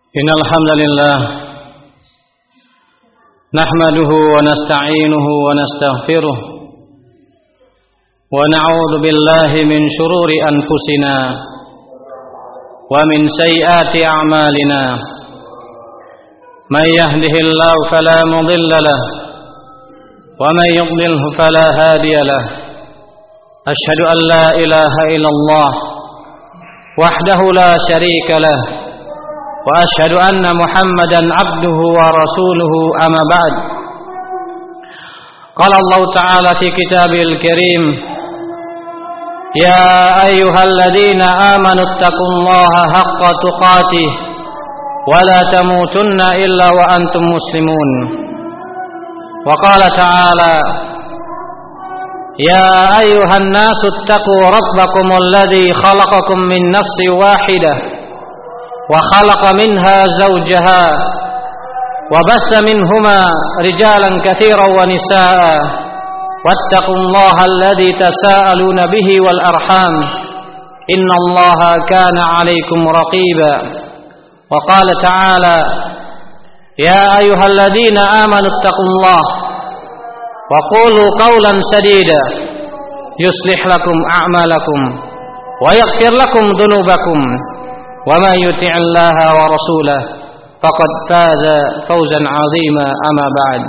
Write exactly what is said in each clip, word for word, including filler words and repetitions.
Innal hamdalillah nahmaduhu wa nasta'inuhu wa nastaghfiruh wa na'udzu billahi min shururi anfusina wa min sayyiati a'malina may yahdihillahu fala mudilla lahu wa may yudlilhu fala hadiya lahu ashhadu an la ilaha illallah wahdahu la syarika lahu وأشهد أن محمدا عبده ورسوله أما بعد قال الله تعالى في كتابه الكريم يا أيها الذين آمنوا اتقوا الله حق تقاته ولا تموتن إلا وأنتم مسلمون وقال تعالى يا أيها الناس اتقوا ربكم الذي خلقكم من نفس واحدة وخلق منها زوجها وبث منهما رجالا كثيرا ونساء واتقوا الله الذي تساءلون به والأرحام إن الله كان عليكم رقيبا وقال تعالى يا أيها الذين آمنوا اتقوا الله وقولوا قولا سديدا يصلح لكم أعمالكم ويغفر لكم ذنوبكم وما يطع الله ورسوله فقد فاز فوزا عظيما أما بعد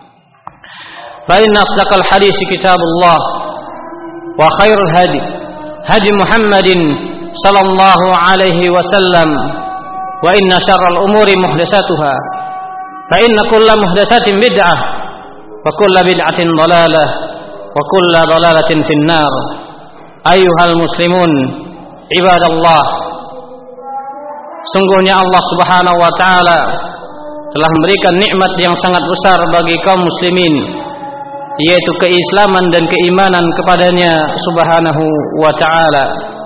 فإن أصدق الحديث كتاب الله وخير الهدي هدي محمد صلى الله عليه وسلم وإن شر الأمور محدثاتها فإن كل محدثة بدعة وكل بدعة ضلالة وكل ضلالة في النار أيها المسلمون عباد الله. Sungguhnya Allah Subhanahu wa taala telah memberikan nikmat yang sangat besar bagi kaum muslimin, yaitu keislaman dan keimanan kepadanya Subhanahu wa taala.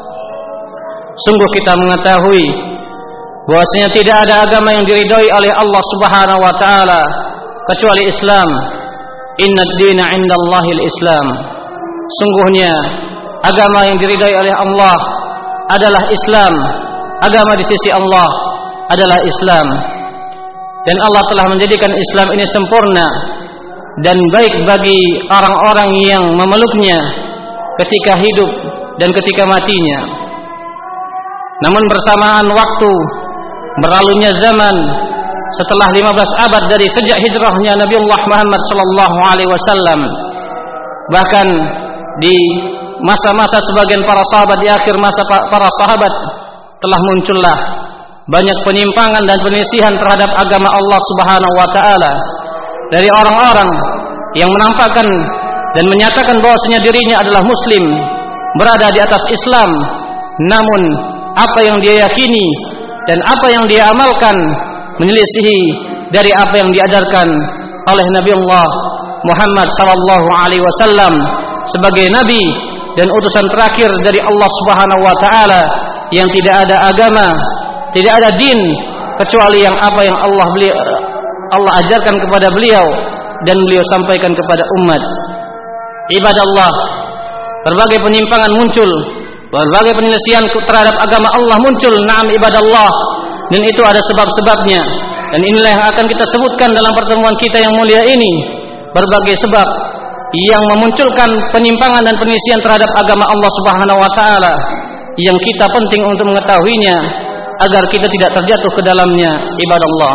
Sungguh kita mengetahui bahwasanya tidak ada agama yang diridhai oleh Allah Subhanahu wa taala kecuali Islam. Innad dina 'indallahil Islam. Sungguhnya agama yang diridhai oleh Allah adalah Islam. Agama di sisi Allah adalah Islam, dan Allah telah menjadikan Islam ini sempurna dan baik bagi orang-orang yang memeluknya ketika hidup dan ketika matinya. Namun bersamaan waktu berlalunya zaman setelah lima belas abad dari sejak hijrahnya Nabiullah Muhammad sallallahu alaihi wasallam, bahkan di masa-masa sebagian para sahabat, di akhir masa para sahabat, telah muncullah banyak penyimpangan dan penyelisihan terhadap agama Allah Subhanahu wa taala dari orang-orang yang menampakkan dan menyatakan bahwasanya dirinya adalah muslim, berada di atas Islam, namun apa yang dia yakini dan apa yang dia amalkan menyelisihi dari apa yang diajarkan oleh Nabiullah Muhammad sallallahu alaihi wasallam sebagai nabi dan utusan terakhir dari Allah Subhanahu wa taala, yang tidak ada agama, tidak ada din kecuali yang apa yang Allah beliau, Allah ajarkan kepada beliau dan beliau sampaikan kepada umat. Ibadallah, berbagai penyimpangan muncul, berbagai penyelisihan terhadap agama Allah muncul. Naam ibadallah, dan itu ada sebab-sebabnya, dan inilah yang akan kita sebutkan dalam pertemuan kita yang mulia ini. Berbagai sebab yang memunculkan penyimpangan dan penyelisihan terhadap agama Allah Subhanahu wa taala, yang kita penting untuk mengetahuinya agar kita tidak terjatuh ke dalamnya. Ibadallah,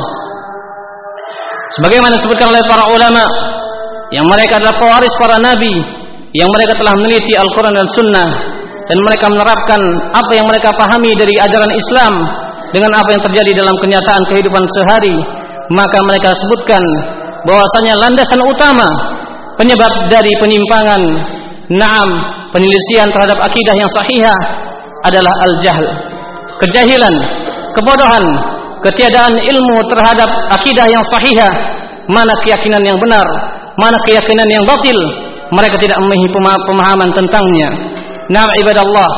sebagaimana disebutkan oleh para ulama yang mereka adalah pewaris para nabi, yang mereka telah meneliti Al-Quran dan Sunnah, dan mereka menerapkan apa yang mereka pahami dari ajaran Islam dengan apa yang terjadi dalam kenyataan kehidupan sehari, maka mereka sebutkan bahwasanya landasan utama penyebab dari penyimpangan, naam, penyelisihan terhadap akidah yang sahihah adalah al-jahl, kejahilan, kebodohan, ketiadaan ilmu terhadap akidah yang sahihah, mana keyakinan yang benar, mana keyakinan yang batil, mereka tidak memiliki pemahaman tentangnya. Nah ibadallah,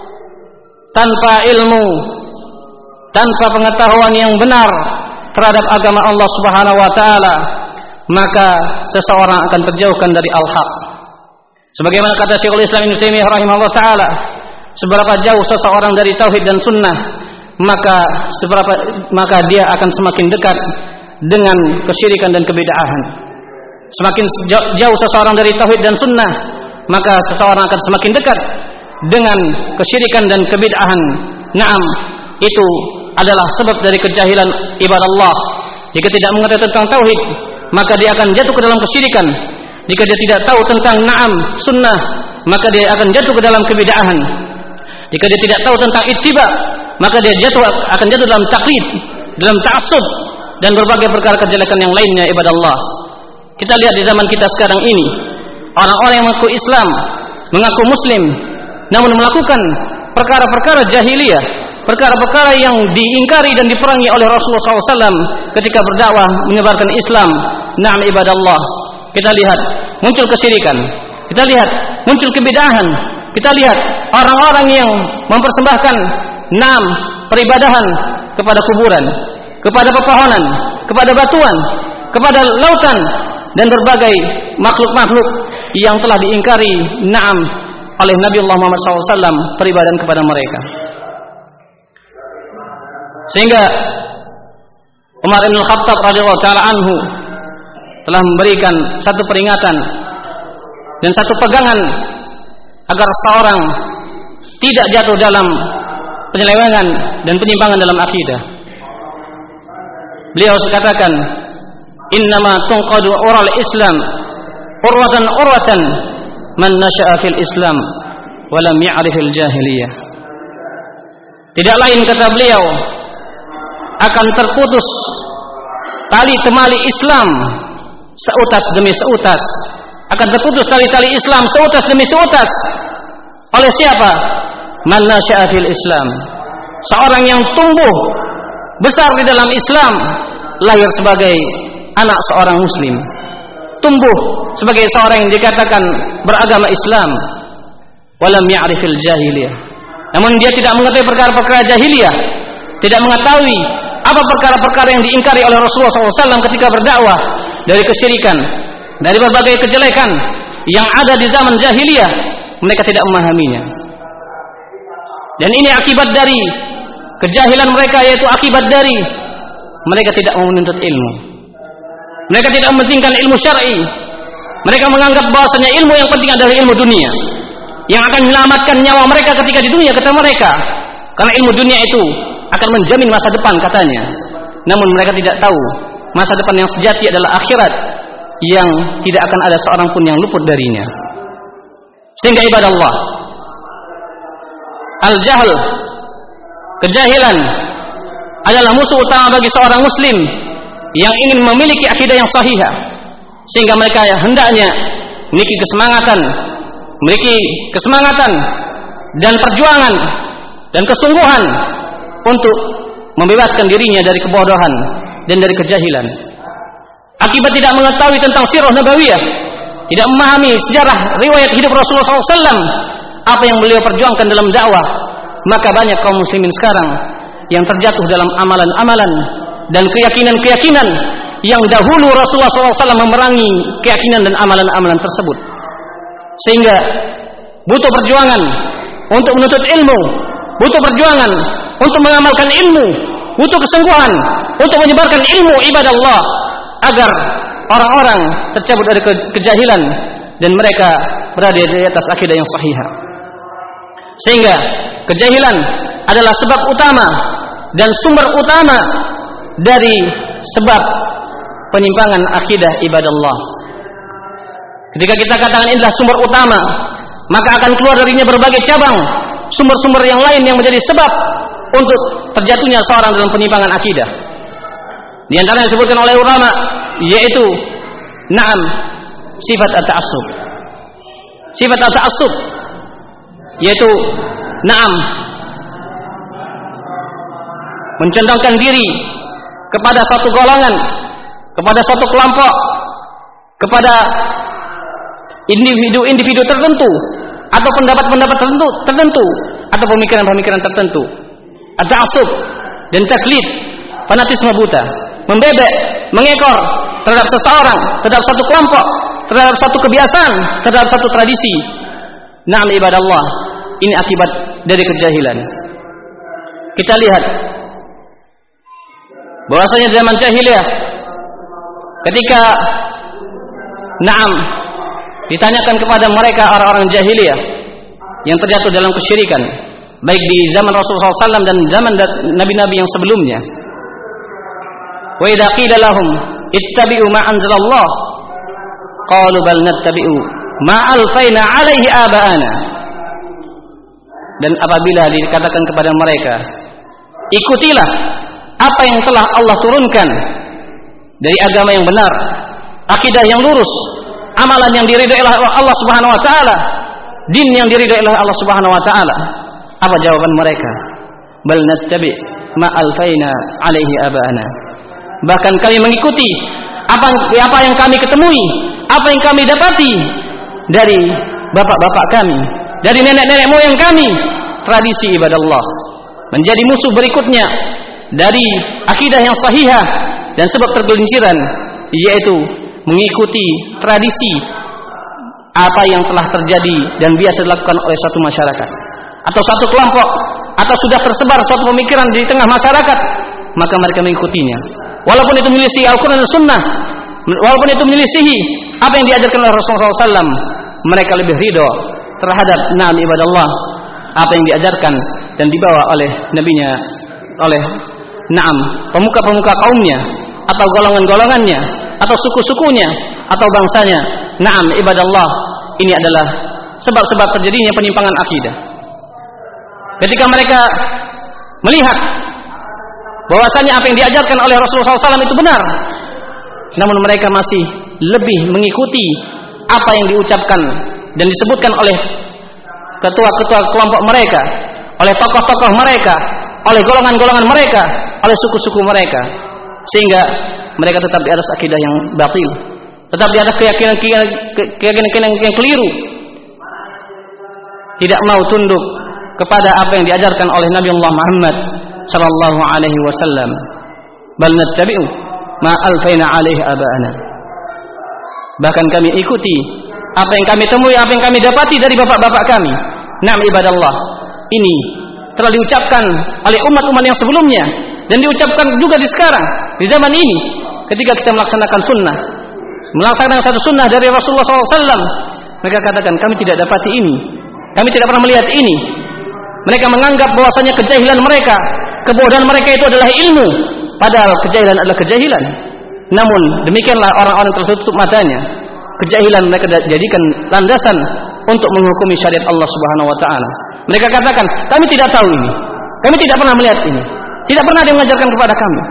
tanpa ilmu, tanpa pengetahuan yang benar terhadap agama Allah Subhanahu wa taala, maka seseorang akan terjauhkan dari al-haq. Sebagaimana kata Syekhul Islam Ibnu Taimiyah rahimahullah taala, seberapa jauh seseorang dari tauhid dan sunnah, maka seberapa maka dia akan semakin dekat dengan kesyirikan dan kebid'ahan. Semakin jauh seseorang dari tauhid dan sunnah, maka seseorang akan semakin dekat dengan kesyirikan dan kebid'ahan. Naam, itu adalah sebab dari kejahilan ibadah Allah. Jika tidak mengetahui tentang tauhid, maka dia akan jatuh ke dalam kesyirikan. Jika dia tidak tahu tentang naam sunnah, maka dia akan jatuh ke dalam kebid'ahan. Jika dia tidak tahu tentang ittiba, maka dia jatuh akan jatuh dalam taklid, dalam ta'assub dan berbagai perkara kejelekan yang lainnya ibadah Allah. Kita lihat di zaman kita sekarang ini, orang-orang yang mengaku Islam, mengaku Muslim, namun melakukan perkara-perkara jahiliyah, perkara-perkara yang diingkari dan diperangi oleh Rasulullah shallallahu alaihi wasallam ketika berdakwah menyebarkan Islam. Naam ibadah Allah. Kita lihat muncul kesyirikan, kita lihat muncul kebid'ahan, kita lihat orang-orang yang mempersembahkan naam peribadahan kepada kuburan, kepada pepohonan, kepada batuan, kepada lautan dan berbagai makhluk-makhluk yang telah diingkari naam oleh Nabi Allah Muhammad shallallahu alaihi wasallam peribadahan kepada mereka. Sehingga Umar bin Khattab radhiyallahu taala anhu telah memberikan satu peringatan dan satu pegangan agar seorang tidak jatuh dalam penyelewengan dan penyimpangan dalam akidah. Beliau katakan, innama tunqadu ural Islam urwatan urwatan man nasha'a fil Islam wa lam ya'rifil jahiliyah. Tidak lain, kata beliau, akan terputus tali temali Islam seutas demi seutas, akan terputus tali-tali Islam seutas demi seutas oleh siapa? Man nasha'a fil Islam, seorang yang tumbuh besar di dalam Islam, lahir sebagai anak seorang muslim, tumbuh sebagai seorang yang dikatakan beragama Islam, walam ya'rifil jahiliyah, namun dia tidak mengetahui perkara-perkara jahiliyah, tidak mengetahui apa perkara-perkara yang diingkari oleh Rasulullah shallallahu alaihi wasallam ketika berdakwah, dari kesyirikan, dari berbagai kejelekan yang ada di zaman jahiliyah. Mereka tidak memahaminya, dan ini akibat dari kejahilan mereka, yaitu akibat dari mereka tidak mau menuntut ilmu. Mereka tidak mementingkan ilmu syar'i. Mereka menganggap bahwasanya ilmu yang penting adalah ilmu dunia, yang akan menyelamatkan nyawa mereka ketika di dunia, kata mereka, karena ilmu dunia itu akan menjamin masa depan, katanya. Namun mereka tidak tahu masa depan yang sejati adalah akhirat, yang tidak akan ada seorang pun yang luput darinya. Sehingga ibadah Allah, al-jahl, kejahilan adalah musuh utama bagi seorang muslim yang ingin memiliki akidah yang sahihah, sehingga mereka hendaknya memiliki kesemangatan, memiliki kesemangatan dan perjuangan dan kesungguhan untuk membebaskan dirinya dari kebodohan dan dari kejahilan. Akibat tidak mengetahui tentang sirah nabawiyah, tidak memahami sejarah riwayat hidup Rasulullah shallallahu alaihi wasallam, apa yang beliau perjuangkan dalam dakwah, maka banyak kaum muslimin sekarang yang terjatuh dalam amalan-amalan dan keyakinan-keyakinan yang dahulu Rasulullah shallallahu alaihi wasallam memerangi keyakinan dan amalan-amalan tersebut. Sehingga butuh perjuangan untuk menuntut ilmu, butuh perjuangan untuk mengamalkan ilmu, butuh kesungguhan untuk menyebarkan ilmu ibadah Allah, agar orang-orang tercabut dari ke kejahilan dan mereka berada di atas akidah yang sahihah. Sehingga kejahilan adalah sebab utama dan sumber utama dari sebab penyimpangan akidah ibadah Allah. Ketika kita katakan inilah sumber utama, maka akan keluar darinya berbagai cabang sumber-sumber yang lain yang menjadi sebab untuk terjatuhnya seorang dalam penyimpangan akidah. Di antara yang disebutkan oleh ulama, yaitu na'am, sifat at-ta'assub. Sifat at-ta'assub yaitu na'am, mencondongkan diri kepada suatu golongan, kepada suatu kelompok, kepada individu-individu tertentu, atau pendapat-pendapat tertentu, tertentu atau pemikiran-pemikiran tertentu. At-ta'assub dan taklid, fanatisme buta, membebek, mengekor terhadap seseorang, terhadap satu kelompok, terhadap satu kebiasaan, terhadap satu tradisi. Na'am ibadah Allah, ini akibat dari kejahilan. kita lihat bahwasanya zaman jahiliyah ketika na'am ditanyakan kepada mereka orang-orang jahiliyah yang terjatuh dalam kesyirikan, baik di zaman Rasulullah shallallahu alaihi wasallam dan zaman nabi-nabi yang sebelumnya. Wa idza qila lahum ittabi'u ma anzalallah qalu bal nattabi'u ma alfaina 'alaihi aba'ana. Dan apabila dikatakan kepada mereka, ikutilah apa yang telah Allah turunkan dari agama yang benar, akidah yang lurus, amalan yang diridhai oleh Allah Subhanahu wa taala, din yang diridhai oleh Allah Subhanahu wa taala. Apa jawaban mereka? Bal nattabi' ma alfaina 'alaihi aba'ana. Bahkan kami mengikuti apa apa yang kami ketemui, apa yang kami dapati dari bapak-bapak kami, dari nenek-nenek moyang kami. Tradisi ibadah Allah menjadi musuh berikutnya dari akidah yang sahihah dan sebab tergelinciran, yaitu mengikuti tradisi apa yang telah terjadi dan biasa dilakukan oleh satu masyarakat atau satu kelompok, atau sudah tersebar suatu pemikiran di tengah masyarakat, maka mereka mengikutinya walaupun itu menyelisih Al-Quran dan Sunnah, walaupun itu menyelisihi apa yang diajarkan oleh Rasulullah shallallahu alaihi wasallam. Mereka lebih ridho terhadap na'am ibadah Allah, apa yang diajarkan dan dibawa oleh nabinya, oleh na'am pemuka-pemuka kaumnya atau golongan-golongannya atau suku-sukunya atau bangsanya. Na'am ibadah Allah, ini adalah sebab-sebab terjadinya penyimpangan akidah. Ketika mereka melihat bahwasanya apa yang diajarkan oleh Rasulullah shallallahu alaihi wasallam itu benar, namun mereka masih lebih mengikuti apa yang diucapkan dan disebutkan oleh ketua-ketua kelompok mereka, oleh tokoh-tokoh mereka, oleh golongan-golongan mereka, oleh suku-suku mereka, sehingga mereka tetap di atas akidah yang batil, tetap di atas keyakinan-keyakinan yang keliru, tidak mau tunduk kepada apa yang diajarkan oleh Nabi Allah Muhammad sallallahu alaihi wasallam. Bal nattabi'u ma alfaina alaihi aba'ana. Bahkan kami ikuti apa yang kami temui, apa yang kami dapati dari bapak-bapak kami. Na'am ibadallah, ini telah diucapkan oleh umat-umat yang sebelumnya dan diucapkan juga di sekarang, di zaman ini, ketika kita melaksanakan sunnah, melaksanakan satu sunnah dari Rasulullah shallallahu alaihi wasallam. Mereka katakan, kami tidak dapati ini, kami tidak pernah melihat ini. Mereka menganggap bahwasanya kejahilan mereka, kebodohan mereka itu adalah ilmu, padahal kejahilan adalah kejahilan. Namun demikianlah orang-orang tertutup matanya. Kejahilan mereka jadikan landasan untuk menghukumi syariat Allah Subhanahu wa taala. Mereka katakan, kami tidak tahu ini, kami tidak pernah melihat ini, tidak pernah dia mengajarkan kepada kami.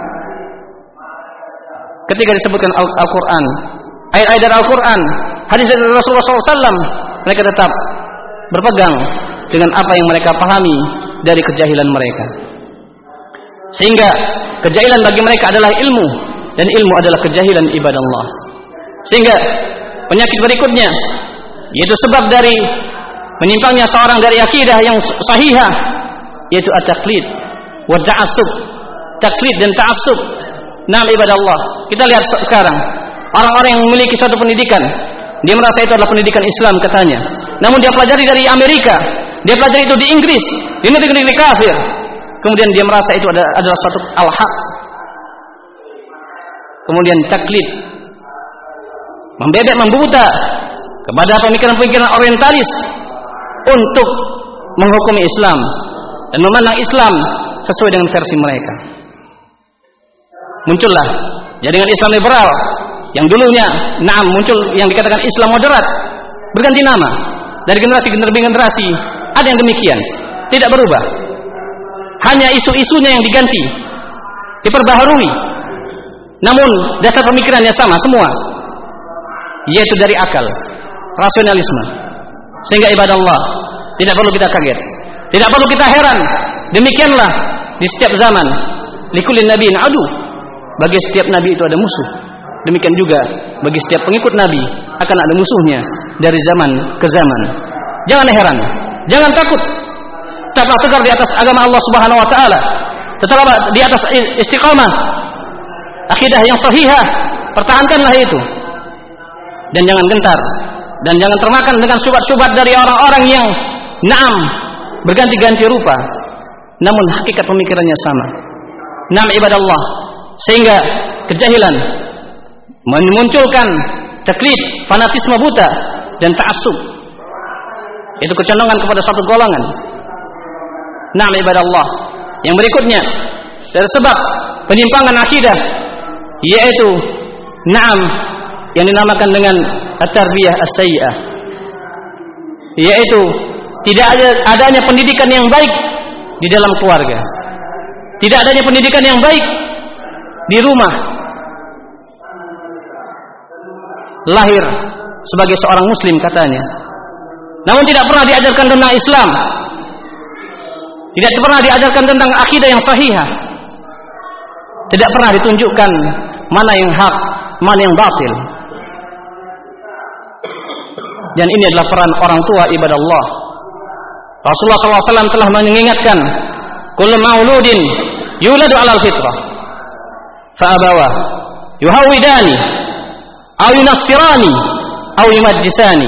Ketika disebutkan Al-Quran, ayat-ayat dari Al-Quran, hadis dari Rasulullah shallallahu alaihi wasallam, mereka tetap berpegang dengan apa yang mereka pahami dari kejahilan mereka. Sehingga kejahilan bagi mereka adalah ilmu, dan ilmu adalah kejahilan ibadah Allah. Sehingga penyakit berikutnya, yaitu sebab dari menyimpangnya seorang dari akidah yang sahihah, yaitu at-taqlid wa ta'assub. Taklid dan ta'assub. Nah, ibadah Allah, kita lihat sekarang orang-orang yang memiliki suatu pendidikan, dia merasa itu adalah pendidikan Islam katanya, namun dia pelajari dari Amerika, dia pelajari itu di Inggris, di negeri-negeri kafir, kemudian dia merasa itu adalah suatu al-haq. Kemudian taklid, membebek, membuta kepada pemikiran-pemikiran orientalis untuk menghukumi Islam dan memandang Islam sesuai dengan versi mereka. Muncullah jaringan Islam liberal yang dulunya naam muncul yang dikatakan Islam moderat, berganti nama dari generasi ke generasi. Ada yang demikian, tidak berubah, hanya isu-isunya yang diganti, diperbaharui, namun dasar pemikirannya sama semua, yaitu dari akal, rasionalisme. Sehingga ibadah Allah, tidak perlu kita kaget, tidak perlu kita heran. Demikianlah di setiap zaman, likulli nabiyyin adu, bagi setiap nabi itu ada musuh. Demikian juga bagi setiap pengikut nabi akan ada musuhnya dari zaman ke zaman. Jangan heran, jangan takut, tetaplah tegar di atas agama Allah Subhanahu wa taala, tetaplah di atas istiqamah akidah yang sahihah, pertahankanlah itu, dan jangan gentar, dan jangan termakan dengan syubhat-syubhat dari orang-orang yang naam berganti-ganti rupa, namun hakikat pemikirannya sama. Naam ibadallah, sehingga kejahilan memunculkan taklid, fanatisme buta dan ta'assub. Itu kecondongan kepada satu golongan. Naam ibadallah, yang berikutnya dari sebab penyimpangan akidah yaitu naam yang dinamakan dengan at-tarbiyah as-sayyi'ah, yaitu tidak ada adanya pendidikan yang baik di dalam keluarga, tidak adanya pendidikan yang baik di rumah. Lahir sebagai seorang muslim katanya, namun tidak pernah diajarkan tentang Islam, tidak pernah diajarkan tentang akidah yang sahihah, tidak pernah ditunjukkan mana yang hak, mana yang batil. Dan ini adalah peran orang tua ibadah Allah. Rasulullah shallallahu alaihi wasallam telah mengingatkan, kullu mauludin yuladu alal fitrah fa abawa yuhawidani aw yunassirani aw yumajjisani.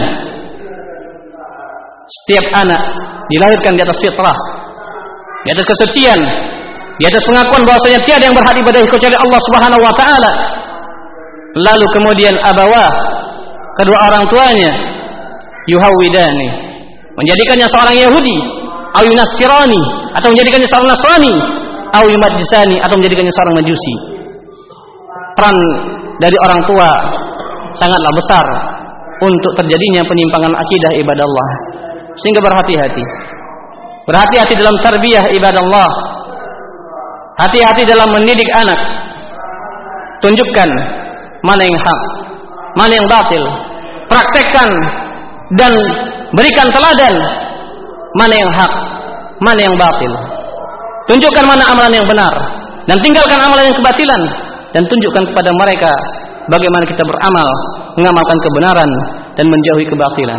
Setiap anak dilahirkan di atas fitrah, di atas kesucian, di atas pengakuan bahwasanya tiada yang berhak ibadahi kecuali Allah Subhanahu wa taala. Lalu kemudian abawa, kedua orang tuanya, yuhawidani, menjadikannya seorang Yahudi, au yunassirani, atau menjadikannya seorang Nasrani, au yumajjisani, atau menjadikannya seorang Majusi. Peran dari orang tua sangatlah besar untuk terjadinya penyimpangan akidah ibadah Allah. Sehingga berhati-hati. Berhati-hati dalam tarbiyah ibadah Allah. Hati-hati dalam mendidik anak. Tunjukkan mana yang hak, mana yang batil. Praktekkan dan berikan teladan mana yang hak, mana yang batil. Tunjukkan mana amalan yang benar dan tinggalkan amalan yang kebatilan, dan tunjukkan kepada mereka bagaimana kita beramal, mengamalkan kebenaran dan menjauhi kebatilan.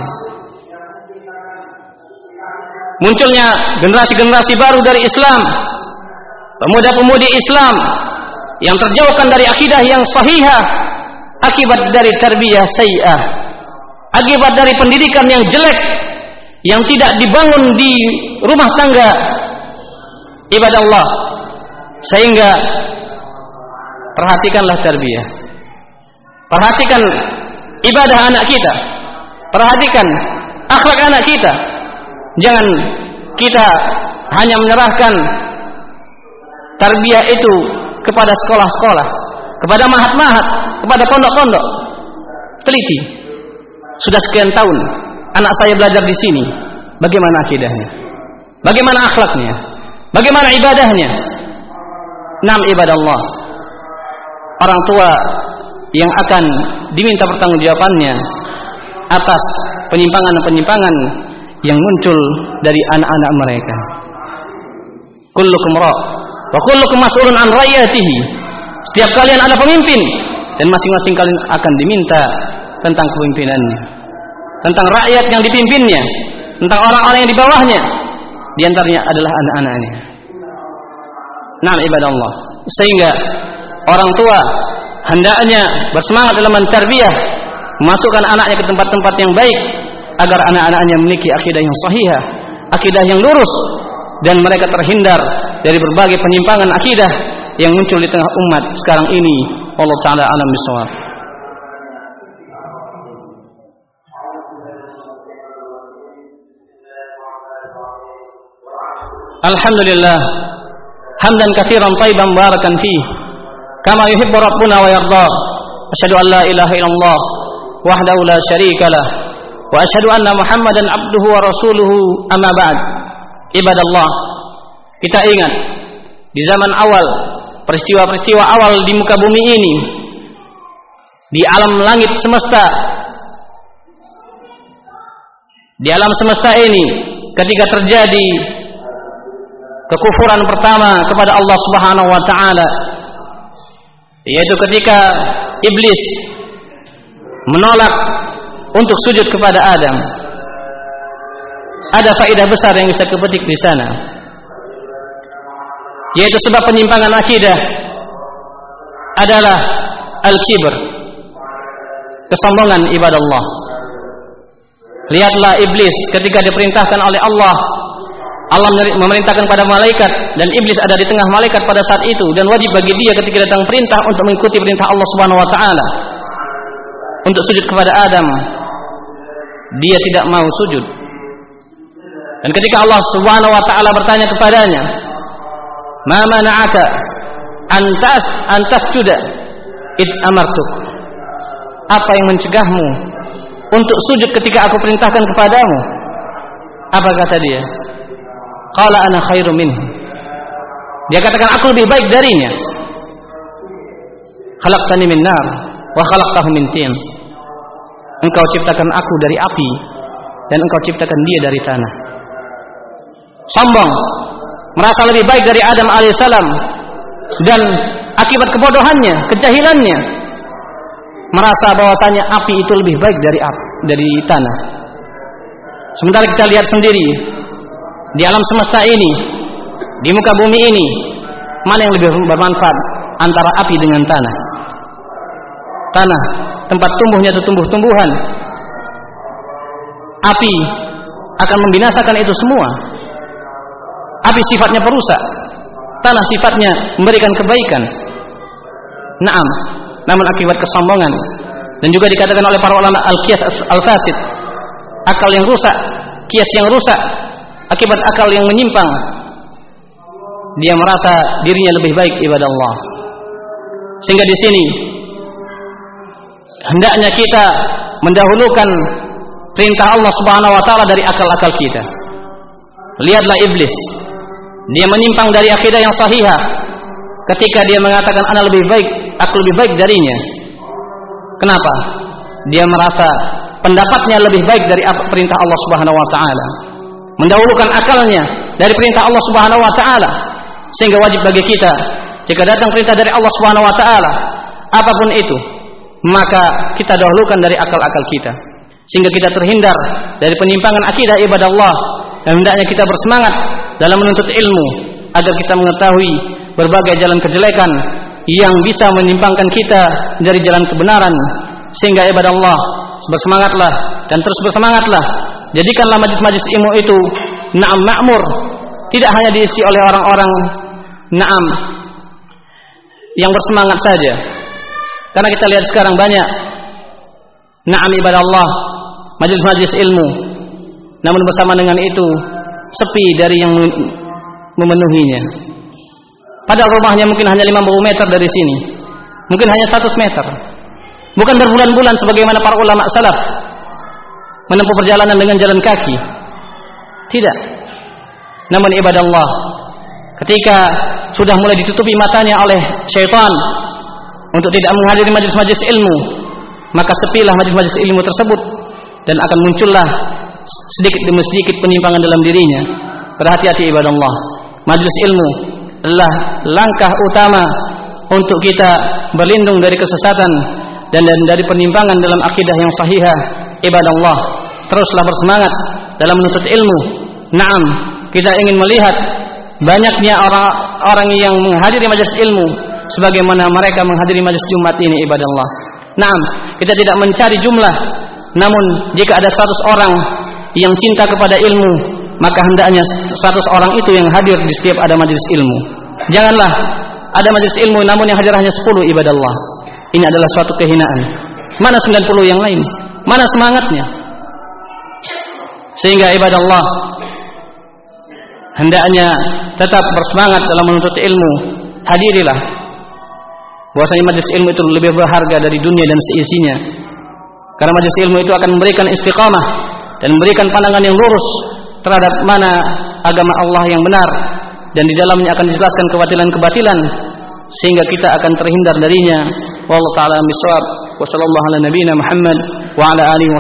Munculnya generasi-generasi baru dari Islam, pemuda-pemudi Islam yang terjauhkan dari akidah yang sahihah akibat dari tarbiyah sayyi'ah, akibat dari pendidikan yang jelek yang tidak dibangun di rumah tangga ibadah Allah. Sehingga perhatikanlah tarbiyah, perhatikan ibadah anak kita, perhatikan akhlak anak kita. Jangan kita hanya menyerahkan tarbiyah itu kepada sekolah-sekolah, kepada mahat-mahat, kepada pondok-pondok. Teliti. Sudah sekian tahun anak saya belajar di sini, bagaimana akidahnya, bagaimana akhlaknya, bagaimana ibadahnya. Naam ibadah Allah. Orang tua yang akan diminta pertanggungjawabannya atas penyimpangan-penyimpangan yang muncul dari anak-anak mereka. Kullukum ra' wa kullukum mas'ulun an ra'iyatihi. Setiap kalian ada pemimpin dan masing-masing kalian akan diminta tentang kepemimpinannya, tentang rakyat yang dipimpinnya, tentang orang-orang yang di bawahnya. Di antaranya adalah anak-anaknya. Naam ibadah Allah. Sehingga orang tua hendaknya bersemangat dalam mentarbiyah, memasukkan anaknya ke tempat-tempat yang baik, agar anak-anaknya memiliki akidah yang sahihah, akidah yang lurus, dan mereka terhindar dari berbagai penyimpangan akidah yang muncul di tengah umat sekarang ini. Allah Ta'ala alam bisawab. Alhamdulillah hamdan katsiran thayyiban barakan fihi kama yuhibbu rabbuna wa yarda. Asyhadu an la ilaha illallah wahdahu la syarika lah wa asyhadu anna Muhammadan abduhu wa rasuluhu, amma ba'd. Ibadallah, kita ingat di zaman awal, peristiwa-peristiwa awal di muka bumi ini, di alam langit semesta, di alam semesta ini, ketika terjadi kekufuran pertama kepada Allah Subhanahu wa taala, yaitu ketika iblis menolak untuk sujud kepada Adam. Ada faedah besar yang bisa kepetik di sana, yaitu sebab penyimpangan akidah adalah al-kibr, kesombongan ibadah Allah. Lihatlah iblis ketika diperintahkan oleh Allah Allah memerintahkan pada malaikat dan iblis ada di tengah malaikat pada saat itu, dan wajib bagi dia ketika datang perintah untuk mengikuti perintah Allah Subhanahu wa taala untuk sujud kepada Adam. Dia tidak mau sujud. Dan ketika Allah Subhanahu wa taala bertanya kepadanya, "Ma mana'aka antas antasjuda id amartuk?" Apa yang mencegahmu untuk sujud ketika aku perintahkan kepadamu? Apa kata dia? Qala ana khairum minhu. Dia katakan, aku lebih baik darinya. Khalaqtani min nar wa khalaqtahu min tin. Engkau ciptakan aku dari api dan engkau ciptakan dia dari tanah. Sombong, merasa lebih baik dari Adam alaihissalam, dan akibat kebodohannya, kejahilannya, merasa bahwasanya api itu lebih baik dari api, dari tanah. Sementara kita lihat sendiri di alam semesta ini, di muka bumi ini, mana yang lebih bermanfaat antara api dengan tanah? Tanah, tempat tumbuhnya itu tumbuh-tumbuhan. Api akan membinasakan itu semua. Api sifatnya perusak, tanah sifatnya memberikan kebaikan. Naam, namun akibat kesombongan, dan juga dikatakan oleh para ulama al-qiyas al-fasid, akal yang rusak, kias yang rusak, akibat akal yang menyimpang, dia merasa dirinya lebih baik ibadah Allah. Sehingga di sini hendaknya kita mendahulukan perintah Allah Subhanahu wa taala dari akal-akal kita. Lihatlah iblis, dia menyimpang dari akidah yang sahihah ketika dia mengatakan ana lebih baik, aku lebih baik darinya. Kenapa? Dia merasa pendapatnya lebih baik dari perintah Allah Subhanahu wa taala, mendahulukan akalnya dari perintah Allah Subhanahu wa taala. Sehingga wajib bagi kita, jika datang perintah dari Allah Subhanahu wa taala apapun itu, maka kita dahulukan dari akal-akal kita, sehingga kita terhindar dari penyimpangan akidah ibadah Allah. Dan hendaknya kita bersemangat dalam menuntut ilmu agar kita mengetahui berbagai jalan kejelekan yang bisa menyimpangkan kita dari jalan kebenaran. Sehingga ibadah Allah, bersemangatlah dan terus bersemangatlah. Jadikanlah majlis-majlis ilmu itu na'am ma'mur, tidak hanya diisi oleh orang-orang na'am yang bersemangat saja. Karena kita lihat sekarang banyak na'am ibadah Allah, majlis-majlis ilmu, namun bersama dengan itu sepi dari yang memenuhinya. Padahal rumahnya mungkin hanya lima puluh meter dari sini, mungkin hanya seratus meter. Bukan berbulan-bulan sebagaimana para ulama salaf menempuh perjalanan dengan jalan kaki. Tidak. Namun ibadah Allah, ketika sudah mulai ditutupi matanya oleh syaitan untuk tidak menghadiri majlis-majlis ilmu, maka sepilah majlis-majlis ilmu tersebut, dan akan muncullah sedikit demi sedikit penyimpangan dalam dirinya. Berhati-hati ibadah Allah. Majlis ilmu adalah langkah utama untuk kita berlindung dari kesesatan dan dari penyimpangan dalam akidah yang sahihah. Ibadah Allah, teruslah bersemangat dalam menuntut ilmu. Naam, kita ingin melihat banyaknya orang-orang yang menghadiri majelis ilmu sebagaimana mereka menghadiri majelis Jumat ini ibadah Allah. Naam, kita tidak mencari jumlah, namun jika ada seratus orang yang cinta kepada ilmu, maka hendaknya seratus orang itu yang hadir di setiap ada majelis ilmu. Janganlah ada majelis ilmu namun yang hadir hanya sepuluh ibadah Allah. Ini adalah suatu kehinaan. Mana sembilan puluh yang lain? Mana semangatnya? Sehingga ibadah Allah, hendaknya tetap bersemangat dalam menuntut ilmu. Hadirilah. Bahwasanya majelis ilmu itu lebih berharga dari dunia dan seisinya. Karena majelis ilmu itu akan memberikan istiqamah dan memberikan pandangan yang lurus terhadap mana agama Allah yang benar, dan di dalamnya akan dijelaskan kebatilan-kebatilan sehingga kita akan terhindar darinya. Wallahu ta'ala bisawab. Wa sallallahu ala nabiyina Muhammad wa ala alihi